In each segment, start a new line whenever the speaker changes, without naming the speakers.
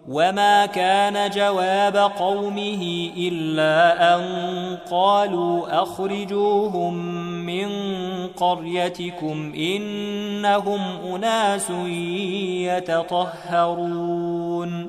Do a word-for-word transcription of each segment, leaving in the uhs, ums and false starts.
وما كان جواب قومه إلا أن قالوا أخرجوهم من قريتكم إنهم أناس يتطهرون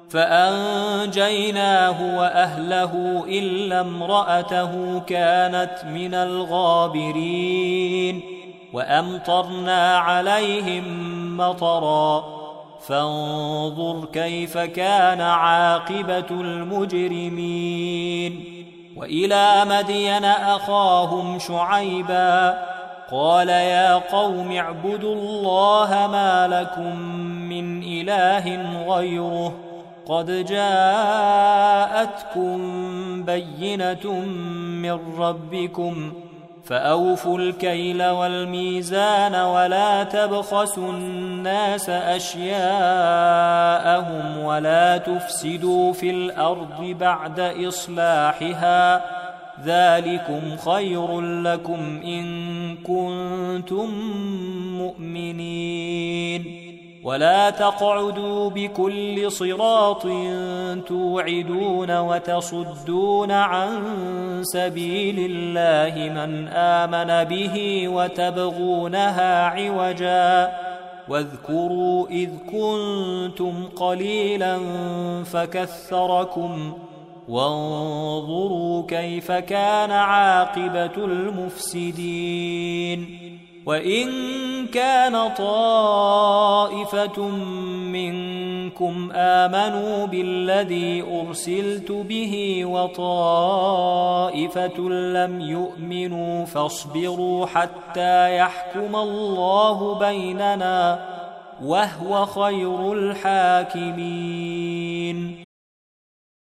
فأنجيناه وأهله إلا امرأته كانت من الغابرين وأمطرنا عليهم مطرا فانظر كيف كان عاقبة المجرمين وإلى مدين أخاهم شعيبا قال يا قوم اعبدوا الله ما لكم من إله غيره قد جاءتكم بينة من ربكم فأوفوا الكيل والميزان ولا تبخسوا الناس أشياءهم ولا تفسدوا في الأرض بعد إصلاحها ذلكم خير لكم إن كنتم مؤمنين ولا تقعدوا بكل صراط توعدون وتصدون عن سبيل الله من آمن به وتبغونها عوجا واذكروا إذ كنتم قليلا فكثركم وانظروا كيف كان عاقبة المفسدين وإن كان طائفة منكم آمنوا بالذي أرسلت به وطائفة لم يؤمنوا فاصبروا حتى يحكم الله بيننا وهو خير الحاكمين